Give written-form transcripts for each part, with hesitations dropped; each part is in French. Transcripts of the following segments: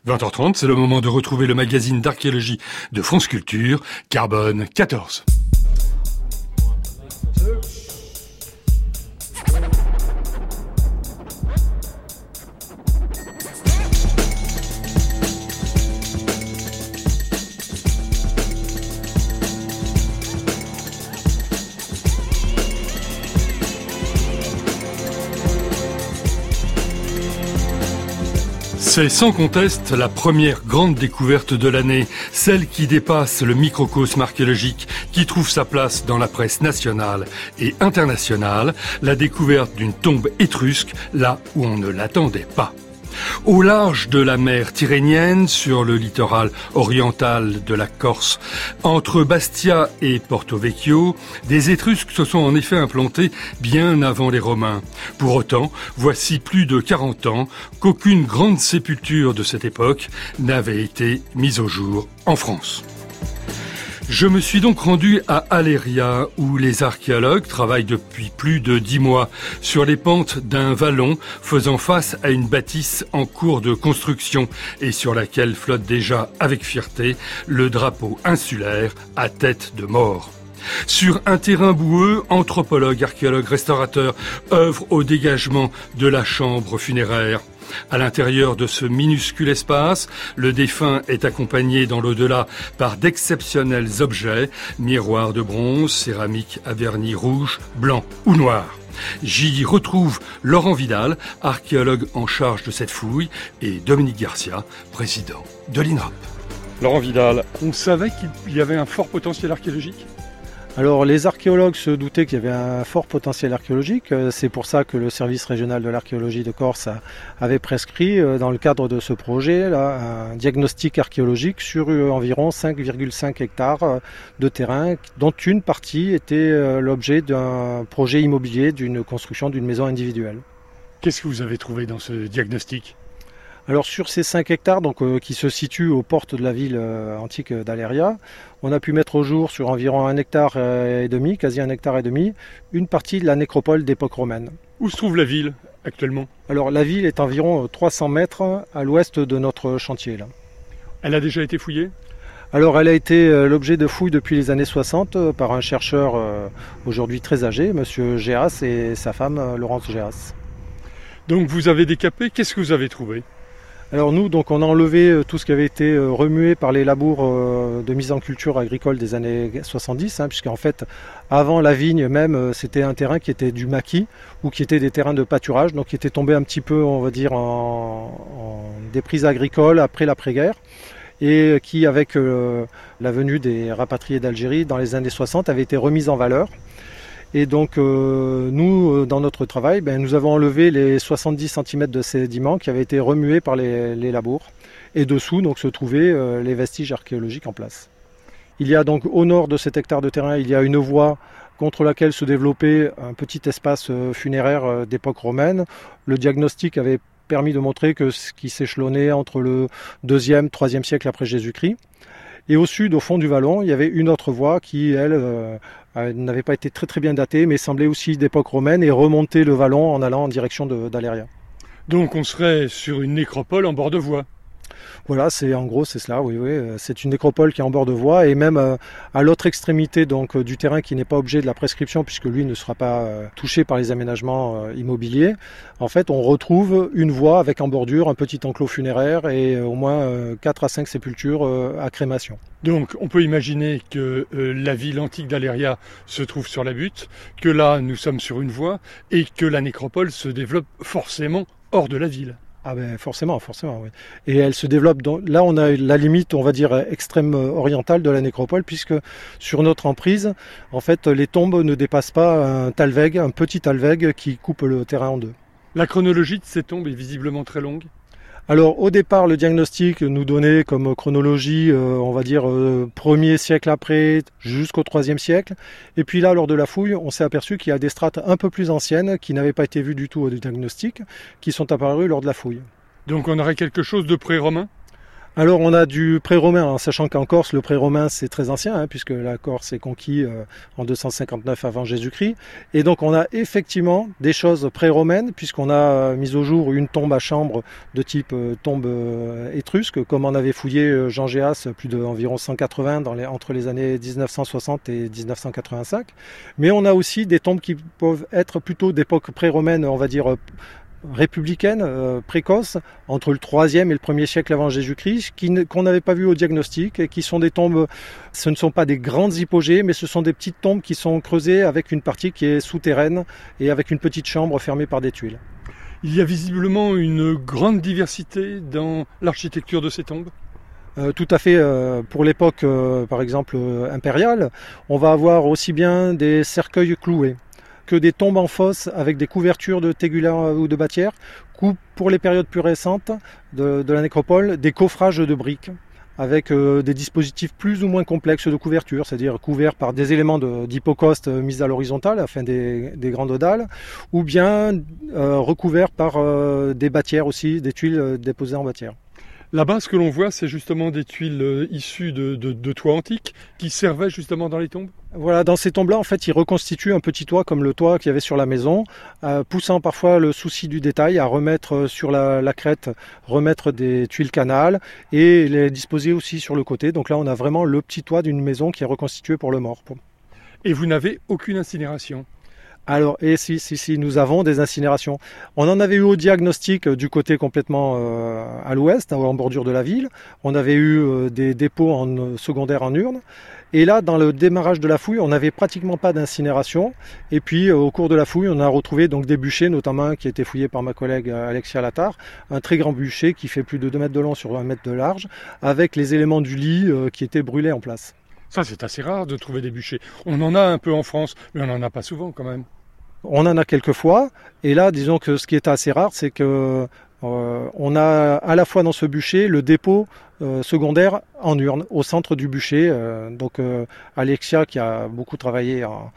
20h30, c'est le moment de retrouver le magazine d'archéologie de France Culture, Carbone 14. C'est sans conteste la première grande découverte de l'année, celle qui dépasse le microcosme archéologique, qui trouve sa place dans la presse nationale et internationale, la découverte d'une tombe étrusque là où on ne l'attendait pas. Au large de la mer Tyrrhénienne, sur le littoral oriental de la Corse, entre Bastia et Porto Vecchio, des Étrusques se sont en effet implantés bien avant les Romains. Pour autant, voici plus de 40 ans qu'aucune grande sépulture de cette époque n'avait été mise au jour en France. Je me suis donc rendu à Aléria, où les archéologues travaillent depuis plus de 10 mois sur les pentes d'un vallon faisant face à une bâtisse en cours de construction et sur laquelle flotte déjà avec fierté le drapeau insulaire à tête de mort. Sur un terrain boueux, anthropologues, archéologues, restaurateurs œuvrent au dégagement de la chambre funéraire. À l'intérieur de ce minuscule espace, le défunt est accompagné dans l'au-delà par d'exceptionnels objets, miroirs de bronze, céramique à vernis rouge, blanc ou noir. J'y retrouve Laurent Vidal, archéologue en charge de cette fouille, et Dominique Garcia, président de l'INRAP. Laurent Vidal, on savait qu'il y avait un fort potentiel archéologique ? Alors les archéologues se doutaient qu'il y avait un fort potentiel archéologique, c'est pour ça que le service régional de l'archéologie de Corse avait prescrit dans le cadre de ce projet là, un diagnostic archéologique sur environ 5,5 hectares de terrain, dont une partie était l'objet d'un projet immobilier d'une construction d'une maison individuelle. Qu'est-ce que vous avez trouvé dans ce diagnostic ? Alors sur ces 5 hectares qui se situent aux portes de la ville antique d'Aléria, on a pu mettre au jour sur environ 1,5 hectare, quasi 1,5 hectare, une partie de la nécropole d'époque romaine. Où se trouve la ville actuellement ? Alors la ville est environ 300 mètres à l'ouest de notre chantier. Là. Elle a déjà été fouillée ? Alors elle a été l'objet de fouilles depuis les années 60 par un chercheur aujourd'hui très âgé, M. Géas, et sa femme Laurence Géas. Donc vous avez décapé, qu'est-ce que vous avez trouvé ? Alors nous, donc, on a enlevé tout ce qui avait été remué par les labours de mise en culture agricole des années 70, puisqu'en fait, avant la vigne même, c'était un terrain qui était du maquis ou qui était des terrains de pâturage, donc qui était tombé un petit peu, on va dire, en déprise agricole après l'après-guerre, et qui, avec la venue des rapatriés d'Algérie dans les années 60, avait été remise en valeur. Et donc nous, dans notre travail, nous avons enlevé les 70 cm de sédiments qui avaient été remués par les labours. Et dessous donc, se trouvaient les vestiges archéologiques en place. Il y a donc au nord de cet hectare de terrain, il y a une voie contre laquelle se développait un petit espace funéraire d'époque romaine. Le diagnostic avait permis de montrer que ce qui s'échelonnait entre le 2e, 3e siècle après Jésus-Christ. Et au sud, au fond du vallon, il y avait une autre voie qui, elle, n'avait pas été très bien datée, mais semblait aussi d'époque romaine et remontait le vallon en allant en direction d'Aléria. Donc on serait sur une nécropole en bord de voie ? Voilà, en gros c'est cela, oui. C'est une nécropole qui est en bord de voie et même à l'autre extrémité donc, du terrain qui n'est pas objet de la prescription puisque lui ne sera pas touché par les aménagements immobiliers. En fait, on retrouve une voie avec en bordure un petit enclos funéraire et au moins 4 à 5 sépultures à crémation. Donc on peut imaginer que la ville antique d'Aléria se trouve sur la butte, que là nous sommes sur une voie et que la nécropole se développe forcément hors de la ville. Ah forcément, oui. Et elle se développe, là on a la limite, on va dire, extrême orientale de la nécropole, puisque sur notre emprise, en fait, les tombes ne dépassent pas un petit talweg qui coupe le terrain en deux. La chronologie de ces tombes est visiblement très longue ? Alors au départ, le diagnostic nous donnait comme chronologie, on va dire, 1er siècle après jusqu'au 3e siècle. Et puis là, lors de la fouille, on s'est aperçu qu'il y a des strates un peu plus anciennes qui n'avaient pas été vues du tout au diagnostic, qui sont apparues lors de la fouille. Donc on aurait quelque chose de pré-romain ? Alors on a du pré-romain, en sachant qu'en Corse, le pré-romain c'est très ancien, puisque la Corse est conquise en 259 avant Jésus-Christ. Et donc on a effectivement des choses pré-romaines, puisqu'on a mis au jour une tombe à chambre de type tombe étrusque, comme en avait fouillé Jean Géas plus d'environ 180 entre les années 1960 et 1985. Mais on a aussi des tombes qui peuvent être plutôt d'époque pré-romaine, on va dire républicaine, précoce, entre le 3e et le 1er siècle avant Jésus-Christ, qu'on n'avait pas vu au diagnostic, et qui sont des tombes, ce ne sont pas des grandes hypogées, mais ce sont des petites tombes qui sont creusées avec une partie qui est souterraine et avec une petite chambre fermée par des tuiles. Il y a visiblement une grande diversité dans l'architecture de ces tombes. Tout à fait. Pour l'époque, par exemple, impériale, on va avoir aussi bien des cercueils cloués que des tombes en fosse avec des couvertures de tégula ou de bâtière, ou pour les périodes plus récentes de la nécropole, des coffrages de briques avec des dispositifs plus ou moins complexes de couverture, c'est-à-dire couverts par des éléments d'hypocaustes mis à l'horizontale, afin des grandes dalles, ou bien recouverts par des bâtières aussi, des tuiles déposées en bâtière. Là-bas, ce que l'on voit, c'est justement des tuiles issues de toits antiques qui servaient justement dans les tombes. Voilà, dans ces tombes-là, en fait, ils reconstituent un petit toit comme le toit qu'il y avait sur la maison, poussant parfois le souci du détail à remettre sur la crête, remettre des tuiles canal et les disposer aussi sur le côté. Donc là, on a vraiment le petit toit d'une maison qui est reconstitué pour le mort. Et vous n'avez aucune incinération? Alors, et si, nous avons des incinérations. On en avait eu au diagnostic du côté complètement à l'ouest, en bordure de la ville. On avait eu des dépôts secondaires en urne. Et là, dans le démarrage de la fouille, on n'avait pratiquement pas d'incinération. Et puis, au cours de la fouille, on a retrouvé donc des bûchers, notamment un qui a été fouillé par ma collègue Alexia Lattard, un très grand bûcher qui fait plus de 2 mètres de long sur 1 mètre de large, avec les éléments du lit qui étaient brûlés en place. Ça, c'est assez rare de trouver des bûchers. On en a un peu en France, mais on n'en a pas souvent quand même. On en a quelques fois, et là, disons que ce qui est assez rare, c'est que on a à la fois dans ce bûcher le dépôt secondaire en urne, au centre du bûcher. Donc Alexia, qui a beaucoup travaillé à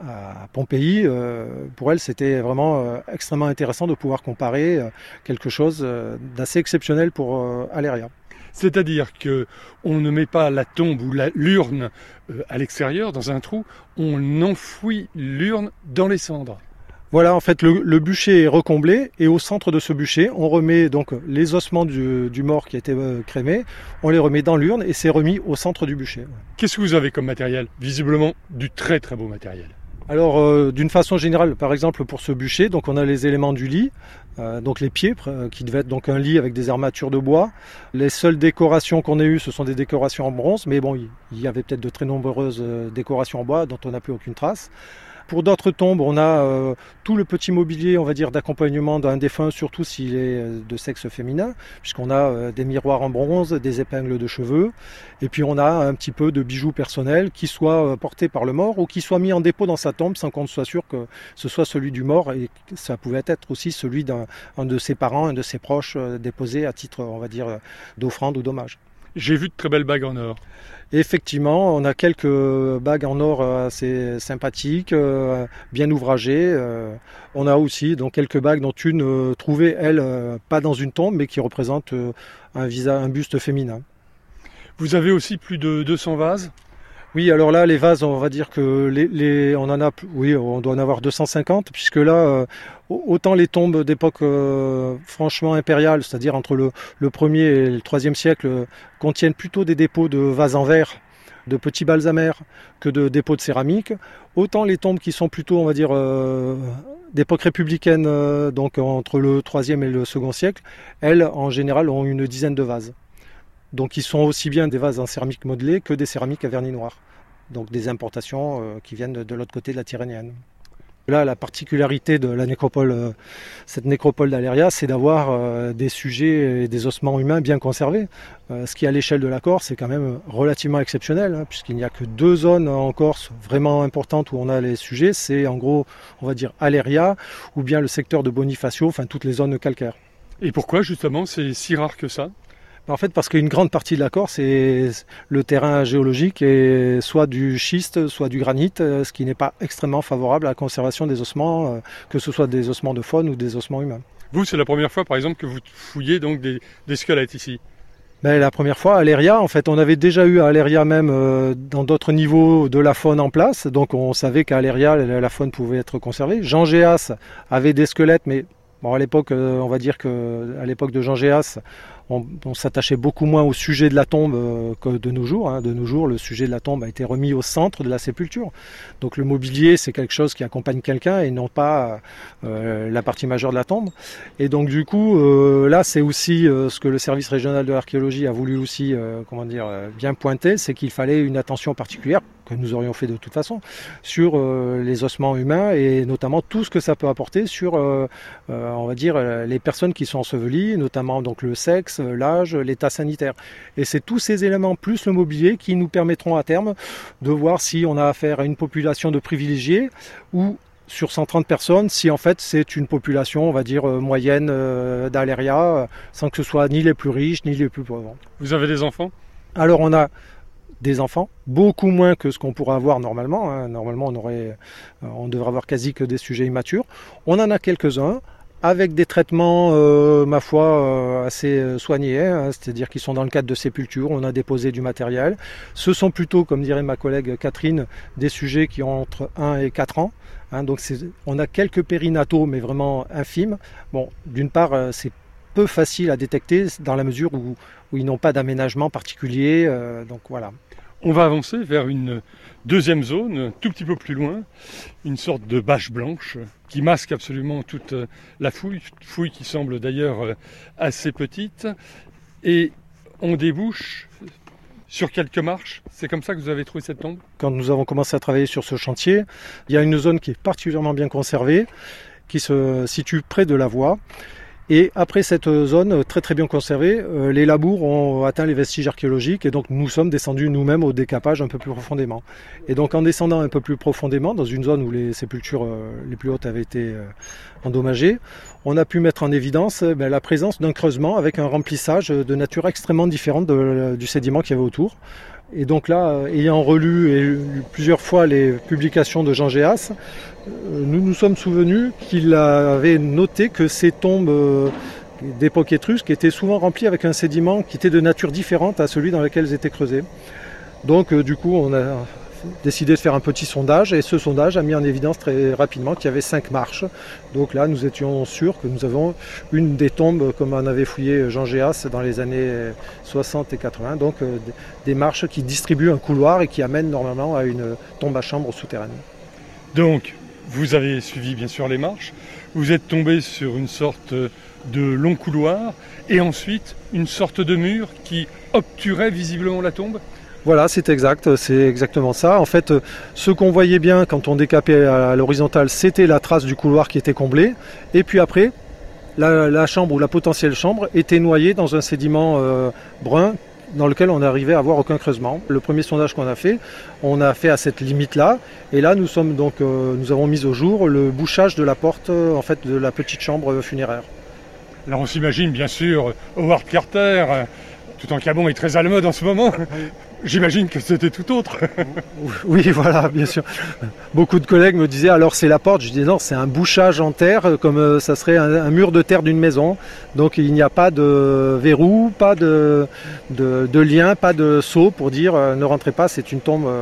Pompéi, pour elle, c'était vraiment extrêmement intéressant de pouvoir comparer quelque chose d'assez exceptionnel pour Aléria. C'est-à-dire qu'on ne met pas la tombe ou l'urne à l'extérieur, dans un trou, on enfouit l'urne dans les cendres. Voilà, en fait, le bûcher est recomblé, et au centre de ce bûcher, on remet donc les ossements du mort qui a été crémé, on les remet dans l'urne et c'est remis au centre du bûcher. Qu'est-ce que vous avez comme matériel? Visiblement, du très très beau matériel. Alors, d'une façon générale, par exemple pour ce bûcher, donc on a les éléments du lit, donc les pieds, qui devaient être donc un lit avec des armatures de bois. Les seules décorations qu'on ait eues, ce sont des décorations en bronze, mais bon, il y avait peut-être de très nombreuses décorations en bois dont on n'a plus aucune trace. Pour d'autres tombes, on a tout le petit mobilier, on va dire, d'accompagnement d'un défunt, surtout s'il est de sexe féminin, puisqu'on a des miroirs en bronze, des épingles de cheveux, et puis on a un petit peu de bijoux personnels qui soient portés par le mort ou qui soient mis en dépôt dans sa tombe sans qu'on soit sûr que ce soit celui du mort, et ça pouvait être aussi celui d'un de ses parents, un de ses proches, déposé à titre, on va dire, d'offrande ou d'hommage. J'ai vu de très belles bagues en or. Effectivement, on a quelques bagues en or assez sympathiques, bien ouvragées. On a aussi donc quelques bagues dont une trouvée, elle, pas dans une tombe, mais qui représente un buste féminin. Vous avez aussi plus de 200 vases? Oui, alors là, les vases, on va dire que on en a, oui, on doit en avoir 250, puisque là, autant les tombes d'époque franchement impériale, c'est-à-dire entre le 1er et le 3e siècle, contiennent plutôt des dépôts de vases en verre, de petits balsamères, que de dépôts de céramique. Autant les tombes qui sont plutôt, on va dire, d'époque républicaine, donc entre le 3e et le 2e siècle, elles, en général, ont une dizaine de vases. Donc ils sont aussi bien des vases en céramique modelée que des céramiques à vernis noir. Donc des importations qui viennent de l'autre côté de la Tyrrhénienne. Là, la particularité de la nécropole, cette nécropole d'Aléria, c'est d'avoir des sujets et des ossements humains bien conservés. Ce qui, à l'échelle de la Corse, est quand même relativement exceptionnel, puisqu'il n'y a que 2 zones en Corse vraiment importantes où on a les sujets. C'est en gros, on va dire, Aléria ou bien le secteur de Bonifacio, enfin toutes les zones calcaires. Et pourquoi justement c'est si rare que ça ? En fait, parce qu'une grande partie de la Corse, le terrain géologique est soit du schiste, soit du granit, ce qui n'est pas extrêmement favorable à la conservation des ossements, que ce soit des ossements de faune ou des ossements humains. Vous, c'est la première fois, par exemple, que vous fouillez donc des squelettes ici? Ben, la première fois, Aléria, en fait, on avait déjà eu Aléria même dans d'autres niveaux de la faune en place, donc on savait qu'à Aléria, la faune pouvait être conservée. Jean Géas avait des squelettes, mais bon, à l'époque, on va dire qu'à l'époque de Jean Géas, on s'attachait beaucoup moins au sujet de la tombe que de nos jours. De nos jours, le sujet de la tombe a été remis au centre de la sépulture. Donc le mobilier, c'est quelque chose qui accompagne quelqu'un et non pas la partie majeure de la tombe. Et donc du coup, là, c'est aussi ce que le service régional de l'archéologie a voulu aussi bien pointer, c'est qu'il fallait une attention particulière, que nous aurions fait de toute façon, sur les ossements humains et notamment tout ce que ça peut apporter sur, on va dire, les personnes qui sont ensevelies, notamment donc le sexe, l'âge, l'état sanitaire. Et c'est tous ces éléments plus le mobilier qui nous permettront à terme de voir si on a affaire à une population de privilégiés ou sur 130 personnes, si en fait c'est une population, on va dire, moyenne d'Aléria, sans que ce soit ni les plus riches ni les plus pauvres. Vous avez des enfants ? Alors on a des enfants, beaucoup moins que ce qu'on pourrait avoir normalement. Normalement, on devrait avoir quasi que des sujets immatures. On en a quelques-uns, avec des traitements, ma foi, assez soignés, c'est-à-dire qu'ils sont dans le cadre de sépulture, on a déposé du matériel. Ce sont plutôt, comme dirait ma collègue Catherine, des sujets qui ont entre 1 et 4 ans. Donc on a quelques périnataux, mais vraiment infimes. Bon, d'une part, c'est peu facile à détecter dans la mesure où ils n'ont pas d'aménagement particulier. Donc voilà. On va avancer vers une deuxième zone, tout petit peu plus loin, une sorte de bâche blanche qui masque absolument toute la fouille qui semble d'ailleurs assez petite. Et on débouche sur quelques marches. C'est comme ça que vous avez trouvé cette tombe ? Quand nous avons commencé à travailler sur ce chantier, il y a une zone qui est particulièrement bien conservée, qui se situe près de la voie. Et après cette zone très très bien conservée, les labours ont atteint les vestiges archéologiques et donc nous sommes descendus nous-mêmes au décapage un peu plus profondément. Et donc en descendant un peu plus profondément, dans une zone où les sépultures les plus hautes avaient été endommagées, on a pu mettre en évidence la présence d'un creusement avec un remplissage de nature extrêmement différente du sédiment qu'il y avait autour. Et donc là, ayant relu et lu plusieurs fois les publications de Jean Géas, nous nous sommes souvenus qu'il avait noté que ces tombes d'époque étrusque étaient souvent remplies avec un sédiment qui était de nature différente à celui dans lequel elles étaient creusées. Donc du coup, on a décidé de faire un petit sondage et ce sondage a mis en évidence très rapidement qu'il y avait 5 marches. Donc là, nous étions sûrs que nous avons une des tombes comme en avait fouillé Jean Géas dans les années 60 et 80. Donc des marches qui distribuent un couloir et qui amènent normalement à une tombe à chambre souterraine. Donc, vous avez suivi bien sûr les marches, vous êtes tombé sur une sorte de long couloir et ensuite une sorte de mur qui obturait visiblement la tombe. Voilà, c'est exact, c'est exactement ça. En fait, ce qu'on voyait bien quand on décapait à l'horizontale, c'était la trace du couloir qui était comblée. Et puis après, la chambre ou la potentielle chambre était noyée dans un sédiment brun dans lequel on n'arrivait à voir aucun creusement. Le premier sondage qu'on a fait, on a fait à cette limite-là. Et là, nous avons mis au jour le bouchage de la porte en fait, de la petite chambre funéraire. Là, on s'imagine bien sûr Howard Carter, Toutankhamon est très à la mode en ce moment. J'imagine que c'était tout autre. Oui, voilà, bien sûr. Beaucoup de collègues me disaient, alors c'est la porte. Je disais non, c'est un bouchage en terre, comme ça serait un mur de terre d'une maison. Donc il n'y a pas de verrou, pas de lien, pas de sceau pour dire ne rentrez pas, c'est une tombe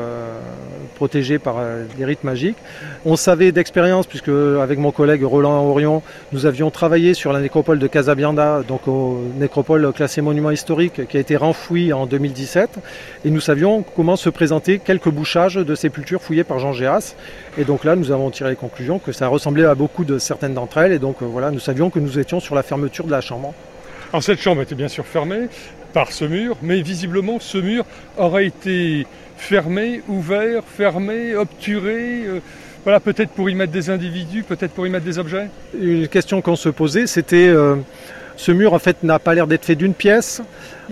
protégée par des rites magiques. On savait d'expérience, puisque avec mon collègue Roland Orion, nous avions travaillé sur la nécropole de Casabianda, donc nécropole classée monument historique, qui a été renfouie en 2017. Et nous savions comment se présentaient quelques bouchages de sépultures fouillées par Jean Géas. Et donc là, nous avons tiré les conclusions que ça ressemblait à beaucoup de certaines d'entre elles. Et donc voilà, nous savions que nous étions sur la fermeture de la chambre. Alors cette chambre était bien sûr fermée par ce mur, mais visiblement ce mur aurait été fermé, ouvert, fermé, obturé, voilà, peut-être pour y mettre des individus, peut-être pour y mettre des objets. Une question qu'on se posait, c'était ce mur en fait n'a pas l'air d'être fait d'une pièce.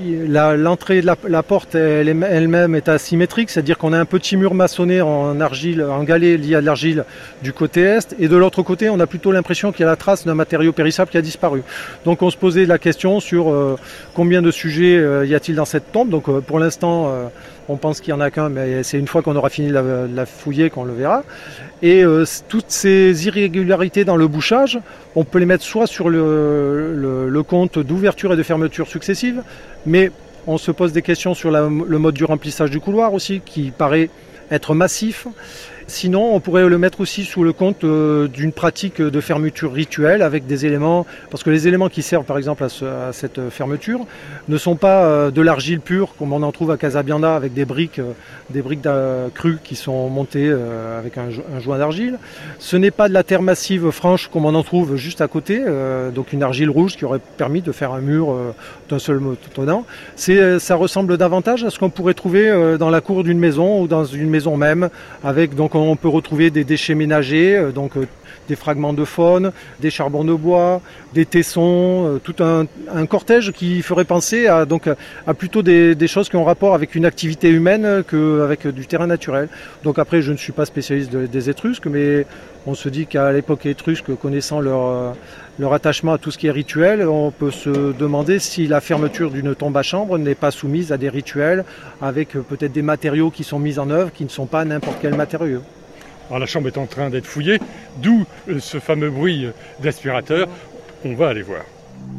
L'entrée de la porte elle-même est asymétrique, c'est-à-dire qu'on a un petit mur maçonné en argile, en galets lié à de l'argile du côté est, et de l'autre côté on a plutôt l'impression qu'il y a la trace d'un matériau périssable qui a disparu. Donc on se posait la question sur combien de sujets y a-t-il dans cette tombe. Donc pour l'instant on pense qu'il n'y en a qu'un, mais c'est une fois qu'on aura fini de la fouiller qu'on le verra. Et toutes ces irrégularités dans le bouchage, on peut les mettre soit sur le compte d'ouverture et de fermeture successives, mais On se pose des questions sur le mode du remplissage du couloir aussi, qui paraît être massif. Sinon, on pourrait le mettre aussi sous le compte d'une pratique de fermeture rituelle avec des éléments, parce que les éléments qui servent par exemple à cette fermeture ne sont pas de l'argile pure comme on en trouve à Casabianda avec des briques crues qui sont montées avec un joint d'argile. Ce n'est pas de la terre massive franche comme on en trouve juste à côté, donc une argile rouge qui aurait permis de faire un mur d'un seul tenant. Ça ressemble davantage à ce qu'on pourrait trouver dans la cour d'une maison ou dans une maison même, avec donc on peut retrouver des déchets ménagers, des fragments de faune, des charbons de bois, des tessons, tout un cortège qui ferait penser à plutôt des choses qui ont rapport avec une activité humaine qu'avec du terrain naturel. Donc après, je ne suis pas spécialiste des Étrusques, mais on se dit qu'à l'époque étrusque, connaissant leur attachement à tout ce qui est rituel, on peut se demander si la fermeture d'une tombe à chambre n'est pas soumise à des rituels avec peut-être des matériaux qui sont mis en œuvre qui ne sont pas n'importe quel matériau. Alors la chambre est en train d'être fouillée, d'où ce fameux bruit d'aspirateur. On va aller voir.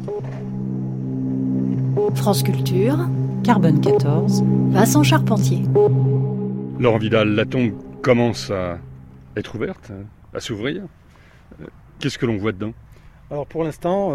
France Culture, Carbone 14, Vincent Charpentier. Laurent Vidal, la tombe commence à être ouverte, à s'ouvrir. Qu'est-ce que l'on voit dedans ? Alors pour l'instant,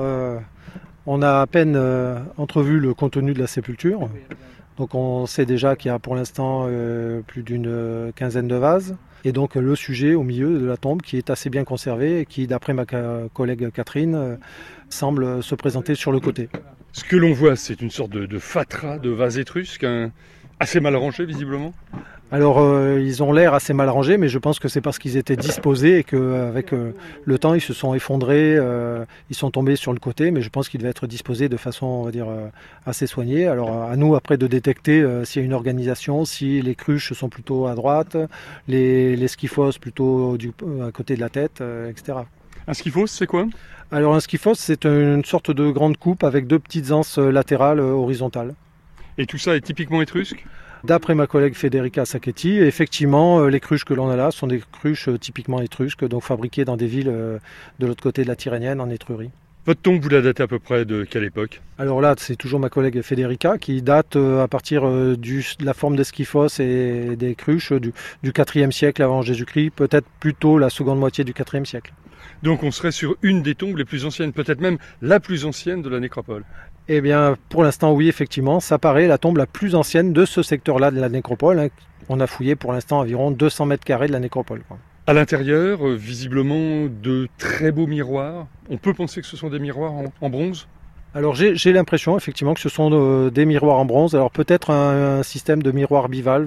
on a à peine entrevu le contenu de la sépulture. Donc on sait déjà qu'il y a pour l'instant plus d'une quinzaine de vases. Et donc le sujet au milieu de la tombe qui est assez bien conservé et qui, d'après ma collègue Catherine, semble se présenter sur le côté. Ce que l'on voit, c'est une sorte de fatras de vases étrusques, assez mal rangés visiblement. Alors ils ont l'air assez mal rangés, mais je pense que c'est parce qu'ils étaient disposés et qu'avec le temps ils se sont effondrés, ils sont tombés sur le côté, mais je pense qu'ils devaient être disposés de façon, on va dire, assez soignée. Alors à nous après de détecter s'il y a une organisation, si les cruches sont plutôt à droite, les skyphos plutôt à côté de la tête, etc. Un skyphos, c'est quoi ? Alors un skyphos, c'est une sorte de grande coupe avec deux petites anses latérales horizontales. Et tout ça est typiquement étrusque ? D'après ma collègue Federica Sacchetti, effectivement, les cruches que l'on a là sont des cruches typiquement étrusques, donc fabriquées dans des villes de l'autre côté de la Tyrrhénienne, en Étrurie. Votre tombe, vous la datez à peu près de quelle époque ? Alors là, c'est toujours ma collègue Federica qui date à partir de la forme des skyphos et des cruches du IVe siècle avant Jésus-Christ, peut-être plutôt la seconde moitié du IVe siècle. Donc on serait sur une des tombes les plus anciennes, peut-être même la plus ancienne de la nécropole. Eh bien, pour l'instant, oui, effectivement, ça paraît la tombe la plus ancienne de ce secteur-là de la nécropole. On a fouillé pour l'instant environ 200 mètres carrés de la nécropole. À l'intérieur, visiblement, de très beaux miroirs. On peut penser que ce sont des miroirs en bronze ? Alors j'ai l'impression effectivement que ce sont des miroirs en bronze. Alors peut-être un système de miroirs bivalves,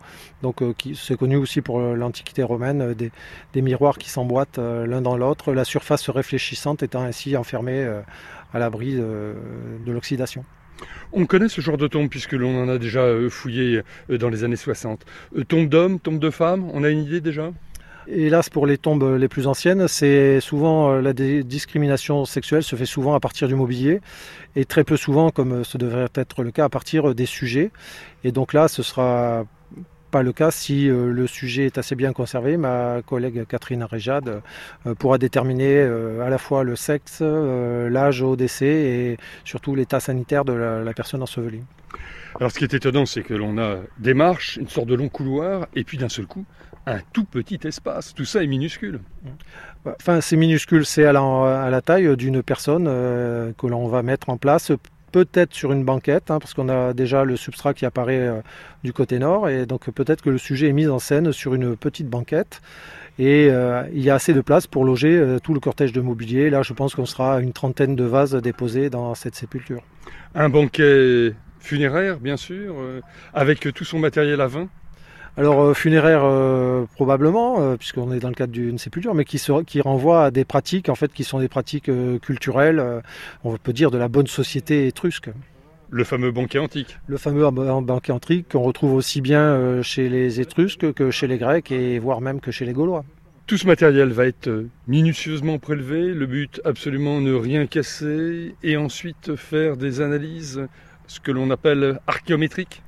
qui c'est connu aussi pour l'Antiquité romaine, des miroirs qui s'emboîtent l'un dans l'autre, la surface réfléchissante étant ainsi enfermée à l'abri de l'oxydation. On connaît ce genre de tombe puisque l'on en a déjà fouillé dans les années 60. Tombe d'hommes, tombe de femmes, on a une idée déjà ? Hélas, pour les tombes les plus anciennes, c'est souvent la discrimination sexuelle se fait souvent à partir du mobilier et très peu souvent, comme ce devrait être le cas, à partir des sujets. Et donc là, ce sera pas le cas si le sujet est assez bien conservé. Ma collègue Catherine Réjade pourra déterminer à la fois le sexe, l'âge au décès et surtout l'état sanitaire de la personne ensevelie. Alors ce qui est étonnant, c'est que l'on a des marches, une sorte de long couloir, et puis d'un seul coup, un tout petit espace. Tout ça est minuscule. Enfin, c'est minuscule, c'est à la taille d'une personne que l'on va mettre en place, peut-être sur une banquette, parce qu'on a déjà le substrat qui apparaît du côté nord, et donc peut-être que le sujet est mis en scène sur une petite banquette. Et il y a assez de place pour loger tout le cortège de mobilier. Là, je pense qu'on sera à une trentaine de vases déposés dans cette sépulture. Un banquet funéraire, bien sûr, avec tout son matériel à vin. Alors funéraire probablement, puisqu'on est dans le cadre d'une sépulture, mais qui renvoie à des pratiques en fait qui sont des pratiques culturelles, on peut dire de la bonne société étrusque. Le fameux banquet antique. Le fameux banquet antique qu'on retrouve aussi bien chez les Étrusques que chez les Grecs et voire même que chez les Gaulois. Tout ce matériel va être minutieusement prélevé, le but absolument ne rien casser et ensuite faire des analyses, ce que l'on appelle archéométriques.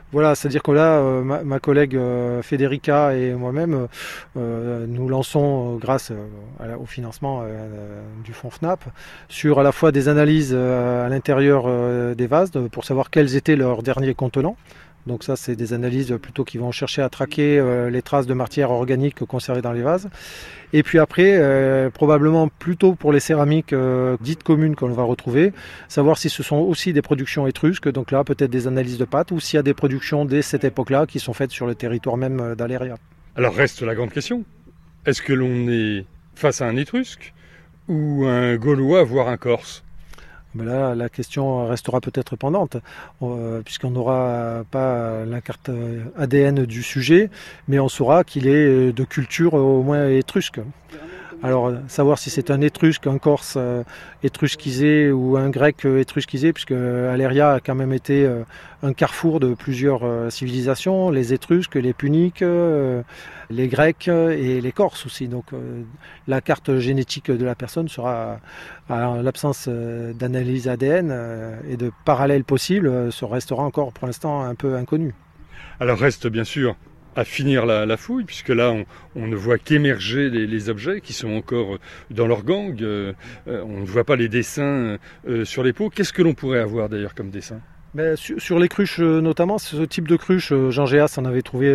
Voilà, c'est-à-dire que là, ma collègue Federica et moi-même, nous lançons, grâce au financement du fonds FNAP, sur à la fois des analyses à l'intérieur des vases pour savoir quels étaient leurs derniers contenants. Donc ça, c'est des analyses plutôt qui vont chercher à traquer les traces de matière organique conservées dans les vases. Et puis après, probablement plutôt pour les céramiques dites communes qu'on va retrouver, savoir si ce sont aussi des productions étrusques, donc là peut-être des analyses de pâte, ou s'il y a des productions dès cette époque-là qui sont faites sur le territoire même d'Aléria. Alors reste la grande question. Est-ce que l'on est face à un Étrusque ou un Gaulois, voire un Corse ? Mais là, la question restera peut-être pendante, puisqu'on n'aura pas la carte ADN du sujet, mais on saura qu'il est de culture au moins étrusque. Alors, savoir si c'est un Étrusque, un Corse étrusquisé ou un Grec étrusquisé, puisque Aléria a quand même été un carrefour de plusieurs civilisations, les Étrusques, les Puniques, les Grecs et les Corses aussi. Donc, la carte génétique de la personne sera, en l'absence d'analyse ADN et de parallèles possibles, restera encore pour l'instant un peu inconnu. Alors reste bien sûr à finir la fouille, puisque là on ne voit qu'émerger les objets qui sont encore dans leur gangue, on ne voit pas les dessins sur les pots. Qu'est-ce que l'on pourrait avoir d'ailleurs comme dessin ? Mais sur les cruches notamment, ce type de cruche, Jean Géas en avait trouvé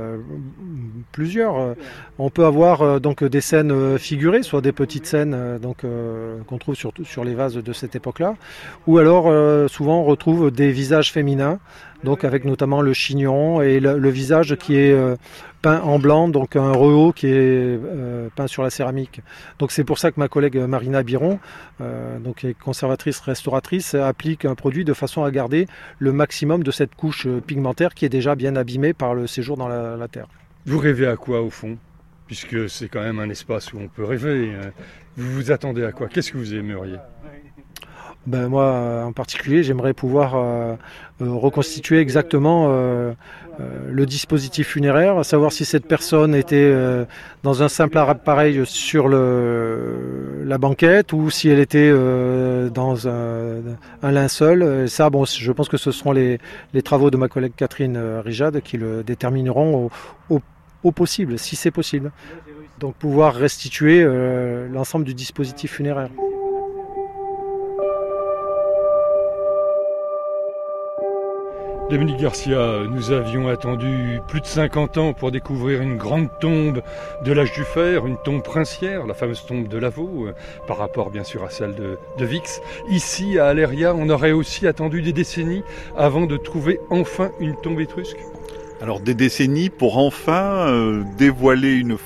plusieurs. On peut avoir donc des scènes figurées, soit des petites scènes qu'on trouve surtout sur les vases de cette époque-là, ou alors souvent on retrouve des visages féminins, donc avec notamment le chignon et le visage qui est peint en blanc, donc un rehaut qui est peint sur la céramique. Donc c'est pour ça que ma collègue Marina Biron, donc qui est conservatrice restauratrice, applique un produit de façon à garder le maximum de cette couche pigmentaire qui est déjà bien abîmée par le séjour dans la terre. Vous rêvez à quoi au fond ? Puisque c'est quand même un espace où on peut rêver. Vous vous attendez à quoi ? Qu'est-ce que vous aimeriez ? Ben moi, en particulier, j'aimerais pouvoir reconstituer exactement le dispositif funéraire, savoir si cette personne était dans un simple appareil sur la banquette ou si elle était dans un linceul. Et ça, bon, je pense que ce seront les travaux de ma collègue Catherine Rijade qui le détermineront au possible, si c'est possible. Donc pouvoir restituer l'ensemble du dispositif funéraire. Dominique Garcia, nous avions attendu plus de 50 ans pour découvrir une grande tombe de l'âge du fer, une tombe princière, la fameuse tombe de Lavaux, par rapport bien sûr à celle de Vix. Ici, à Aléria, on aurait aussi attendu des décennies avant de trouver enfin une tombe étrusque. Alors des décennies pour enfin dévoiler une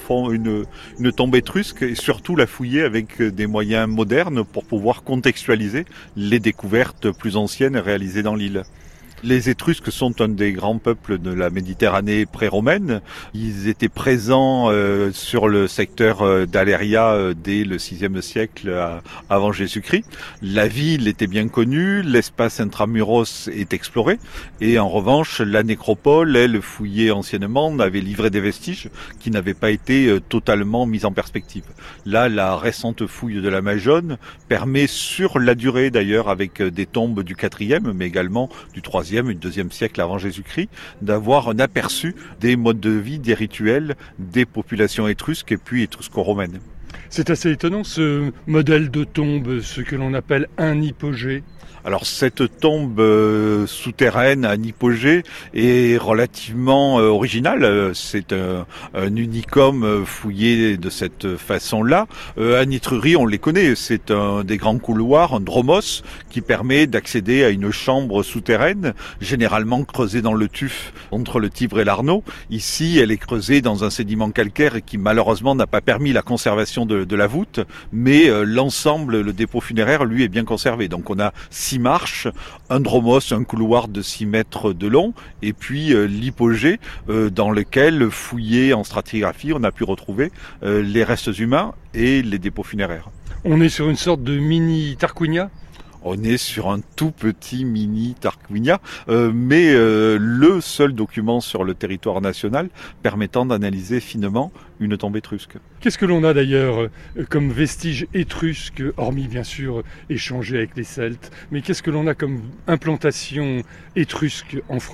tombe étrusque et surtout la fouiller avec des moyens modernes pour pouvoir contextualiser les découvertes plus anciennes réalisées dans l'île. Les Étrusques sont un des grands peuples de la Méditerranée pré-romaine. Ils étaient présents sur le secteur d'Aléria dès le VIe siècle avant Jésus-Christ. La ville était bien connue, l'espace intramuros est exploré, et en revanche, la nécropole, elle, fouillée anciennement, avait livré des vestiges qui n'avaient pas été totalement mis en perspective. Là, la récente fouille de la Majonne permet, sur la durée d'ailleurs, avec des tombes du IVe, mais également du IIIe, et IIe siècle avant Jésus-Christ, d'avoir un aperçu des modes de vie, des rituels, des populations étrusques et puis étrusco-romaines. C'est assez étonnant ce modèle de tombe, ce que l'on appelle un hypogée. Alors cette tombe souterraine à hypogée est relativement originale. C'est un unicum fouillé de cette façon-là. À Nitrurie, on les connaît. C'est un des grands couloirs, un dromos, qui permet d'accéder à une chambre souterraine, généralement creusée dans le tuf entre le Tibre et l'Arno. Ici, elle est creusée dans un sédiment calcaire qui malheureusement n'a pas permis la conservation de la voûte, mais l'ensemble, le dépôt funéraire, lui, est bien conservé. Donc on a 6 marches, un dromos, un couloir de 6 mètres de long, et puis l'hypogée dans lequel, fouillé en stratigraphie, on a pu retrouver les restes humains et les dépôts funéraires. On est sur une sorte de mini Tarquinia ? On est sur un tout petit mini Tarquinia, mais le seul document sur le territoire national permettant d'analyser finement une tombe étrusque. Qu'est-ce que l'on a d'ailleurs comme vestiges étrusques, hormis bien sûr échanger avec les Celtes, mais qu'est-ce que l'on a comme implantation étrusque en France ?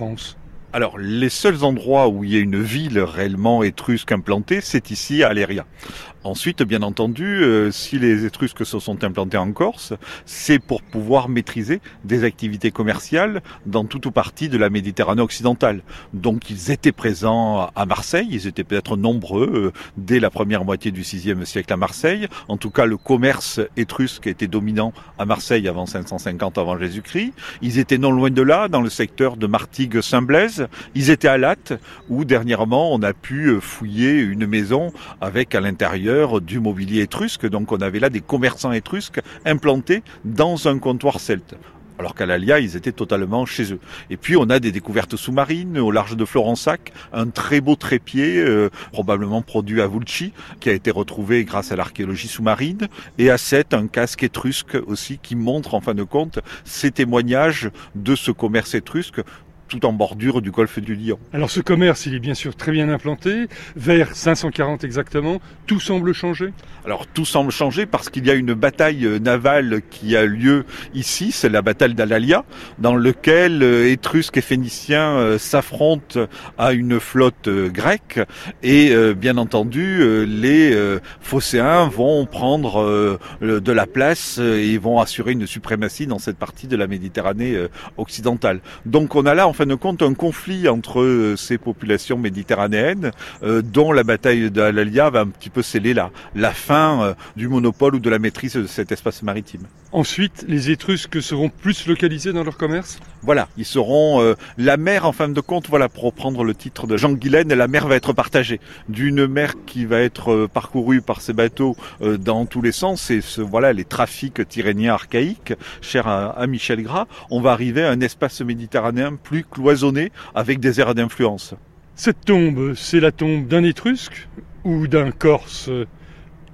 Alors, les seuls endroits où il y a une ville réellement étrusque implantée, c'est ici à Aléria. Ensuite, bien entendu, si les Étrusques se sont implantés en Corse, c'est pour pouvoir maîtriser des activités commerciales dans toute ou partie de la Méditerranée occidentale. Donc, ils étaient présents à Marseille, ils étaient peut-être nombreux dès la première moitié du VIe siècle à Marseille. En tout cas, le commerce étrusque était dominant à Marseille avant 550 avant Jésus-Christ. Ils étaient non loin de là, dans le secteur de Martigues-Saint-Blaise. Ils étaient à Latte, où dernièrement, on a pu fouiller une maison avec à l'intérieur du mobilier étrusque, donc on avait là des commerçants étrusques implantés dans un comptoir celte. Alors qu'à l'Alia, ils étaient totalement chez eux. Et puis, on a des découvertes sous-marines au large de Florensac, un très beau trépied, probablement produit à Vulci, qui a été retrouvé grâce à l'archéologie sous-marine, et à Sète, un casque étrusque aussi, qui montre, en fin de compte, ces témoignages de ce commerce étrusque, tout en bordure du golfe du Lion. Alors ce commerce, il est bien sûr très bien implanté. Vers 540 exactement, tout semble changer. Alors tout semble changer parce qu'il y a une bataille navale qui a lieu ici, c'est la bataille d'Alalia, dans laquelle Étrusques et Phéniciens s'affrontent à une flotte grecque et bien entendu les Phocéens vont prendre de la place et vont assurer une suprématie dans cette partie de la Méditerranée occidentale. Donc on a là en fin de compte un conflit entre ces populations méditerranéennes dont la bataille d'Alalia va un petit peu sceller la fin du monopole ou de la maîtrise de cet espace maritime. Ensuite, les Étrusques seront plus localisés dans leur commerce ? Voilà, ils seront la mer en fin de compte, voilà, pour reprendre le titre de Jean Guilaine, la mer va être partagée. D'une mer qui va être parcourue par ces bateaux dans tous les sens, et voilà les trafics tyrrhéniens archaïques, chers à Michel Gras, on va arriver à un espace méditerranéen plus cloisonné avec des aires d'influence. Cette tombe, c'est la tombe d'un Étrusque ou d'un Corse étrusquisé ?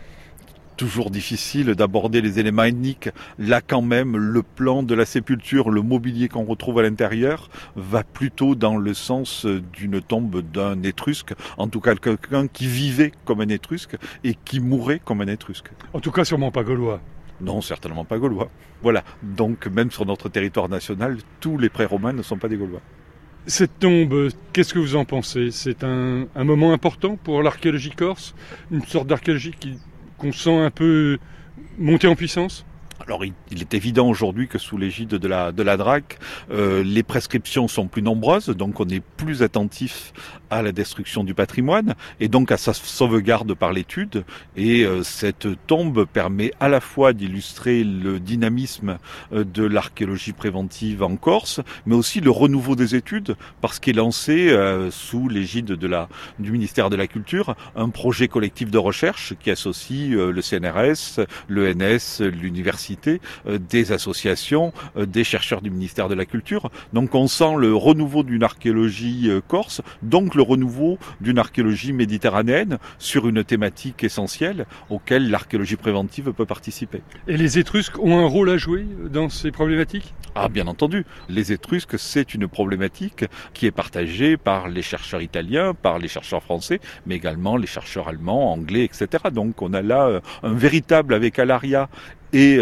Toujours difficile d'aborder les éléments ethniques. Là, quand même, le plan de la sépulture, le mobilier qu'on retrouve à l'intérieur, va plutôt dans le sens d'une tombe d'un Étrusque. En tout cas, quelqu'un qui vivait comme un Étrusque et qui mourait comme un Étrusque. En tout cas, sûrement pas gaulois. Non, certainement pas gaulois. Voilà. Donc, même sur notre territoire national, tous les pré-romains ne sont pas des Gaulois. Cette tombe, qu'est-ce que vous en pensez ? C'est un moment important pour l'archéologie corse ? Une sorte d'archéologie qu'on sent un peu monter en puissance ? Alors, il est évident aujourd'hui que sous l'égide de la DRAC, les prescriptions sont plus nombreuses, donc on est plus attentif à la destruction du patrimoine et donc à sa sauvegarde par l'étude. Et cette tombe permet à la fois d'illustrer le dynamisme de l'archéologie préventive en Corse, mais aussi le renouveau des études, parce qu'est lancé sous l'égide du ministère de la Culture un projet collectif de recherche qui associe le CNRS, l'ENS, l'université, des associations, des chercheurs du ministère de la Culture. Donc on sent le renouveau d'une archéologie corse, donc le renouveau d'une archéologie méditerranéenne sur une thématique essentielle auquel l'archéologie préventive peut participer. Et les Étrusques ont un rôle à jouer dans ces problématiques ? Ah, bien entendu. Les Étrusques, c'est une problématique qui est partagée par les chercheurs italiens, par les chercheurs français, mais également les chercheurs allemands, anglais, etc. Donc on a là un véritable, avec Alaria et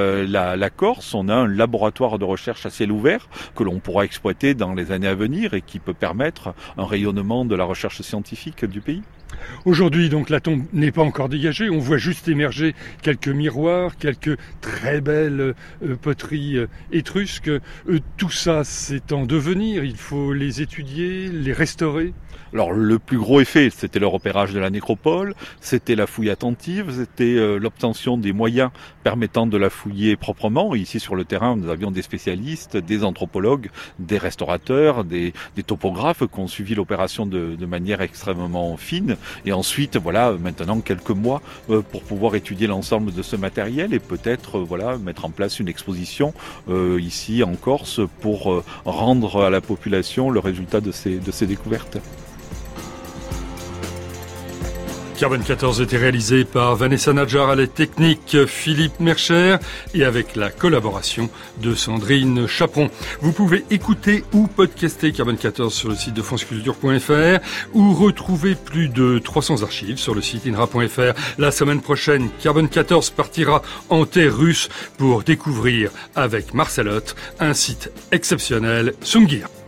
la Corse, on a un laboratoire de recherche à ciel ouvert que l'on pourra exploiter dans les années à venir et qui peut permettre un rayonnement de la recherche scientifique du pays. Aujourd'hui, donc, la tombe n'est pas encore dégagée. On voit juste émerger quelques miroirs, quelques très belles poteries étrusques. Tout ça, c'est en devenir. Il faut les étudier, les restaurer. Alors, le plus gros effet, c'était le repérage de la nécropole, c'était la fouille attentive, c'était l'obtention des moyens permettant de la fouiller proprement. Et ici, sur le terrain, nous avions des spécialistes, des anthropologues, des restaurateurs, des topographes qui ont suivi l'opération de manière extrêmement fine. Et ensuite, voilà, maintenant quelques mois pour pouvoir étudier l'ensemble de ce matériel et peut-être, voilà, mettre en place une exposition ici en Corse pour rendre à la population le résultat de ces découvertes. Carbone 14 était réalisé par Vanessa Nadjar à l'aide technique, Philippe Mercher et avec la collaboration de Sandrine Chaperon. Vous pouvez écouter ou podcaster Carbone 14 sur le site de franceculture.fr ou retrouver plus de 300 archives sur le site inra.fr. La semaine prochaine, Carbone 14 partira en terre russe pour découvrir avec Marcelotte un site exceptionnel, Sungir.